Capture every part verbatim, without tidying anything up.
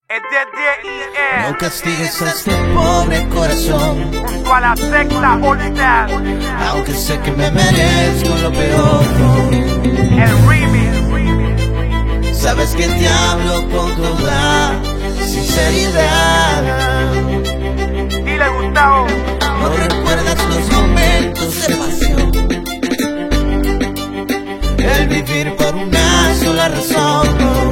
No castigues a este pobre corazón, junto a la secta Voltaire, aunque sé que me merezco lo peor. el remix. Sabes que te hablo con toda sinceridad. Dile, Gustavo, No recuerdas los momentos de pasión, el vivir por una sola razón.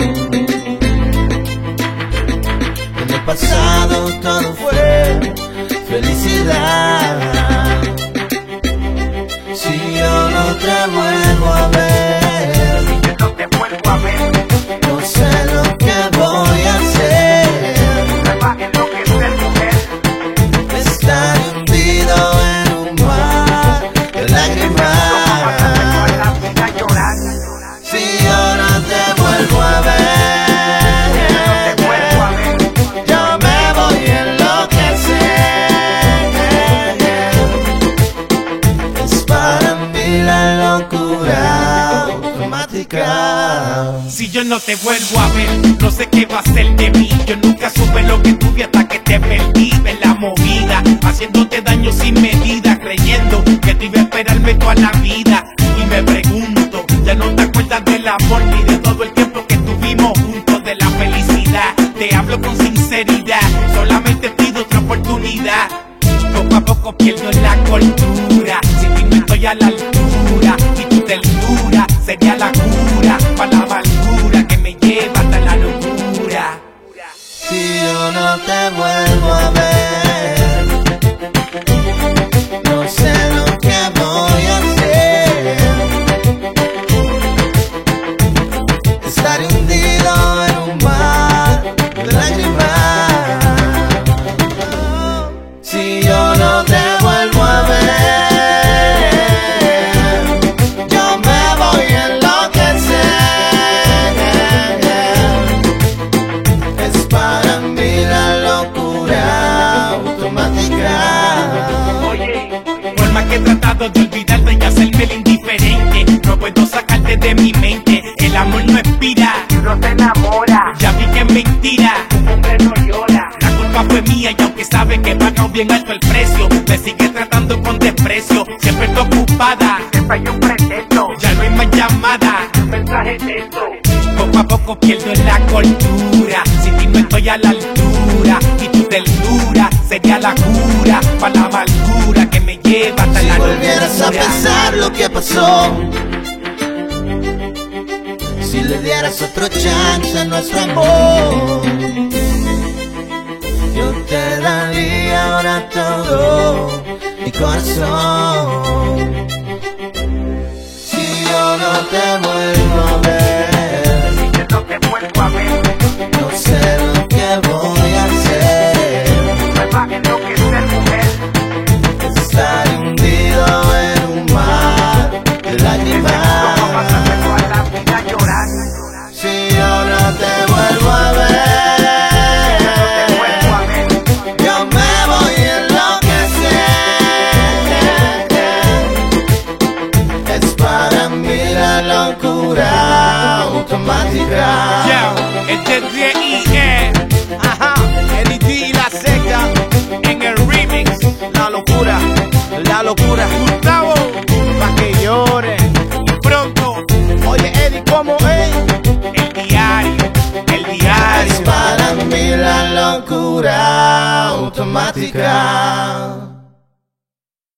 En el pasado todo fue felicidad. Si yo no te vuelvo a ver, no te vuelvo a ver, no sé lo que voy a hacer. me va a enloquecer, mujer. Estar hundido en un mar de lágrimas. La vida llorar, Si yo no te vuelvo a ver, no te vuelvo a ver, yo me voy a enloquecer. Es para mí la locura automática. Si yo no te vuelvo a ver, no sé qué va a ser de mí. Yo nunca supe lo que tuve hasta que te perdí en la movida, haciéndote daño sin medida, creyendo que te iba a esperarme toda la vida. Y me pregunto, ya no te acuerdas del amor ni de todo el tiempo que tuvimos juntos, de la felicidad. Te hablo con sinceridad, solamente pido otra oportunidad. Poco a poco pierdo la cordura, si ti no estoy a la altura, y tu ternura sería la cura para la amargura que me lleva hasta la locura. Si yo no te vuelvo a ver, no sé lo que voy a hacer. Estar hundido en un mar de lágrimas. Si yo no te vuelvo a ver, yo me voy a enloquecer. Es para mí la locura automática. Oye, por más que he tratado de olvidarte y hacerme el indiferente, no puedo sacarte de mi mente. El amor no expira, no se enamora, ya vi que es mentira. un hombre no llora. La culpa fue mía y aunque sabe que pagado bien alto el precio, me sigue tratando con desprecio. Siempre está ocupada, Siempre hay un pretexto, ya no hay más llamada. un mensaje texto. Poco a poco pierdo la cordura, si ti no estoy a la altura, y tu ternura sería la cura para la amargura que me lleva hasta Si la volvieras a locura. pensar lo que pasó, si le dieras otro chance a nuestro amor, yo te daría ahora todo mi corazón. Si yo no te vuelvo a ver, No te vuelvo a ver, no sé lo que voy a hacer. me va a enloquecer, mujer. Estar hundido en un mar de lágrimas. Pasarme toda la vida llorar, Si yo no te vuelvo a no te vuelvo ver, a ver, yo me voy a enloquecer. Es para mí la locura automática. Yo, este es D I E, ajá, Eddie D y la secta en el remix. La locura, la locura, Gustavo, pa' que llore. pronto, Oye, Eddie, ¿cómo es? el diario, el Es diario. para mí la locura automática.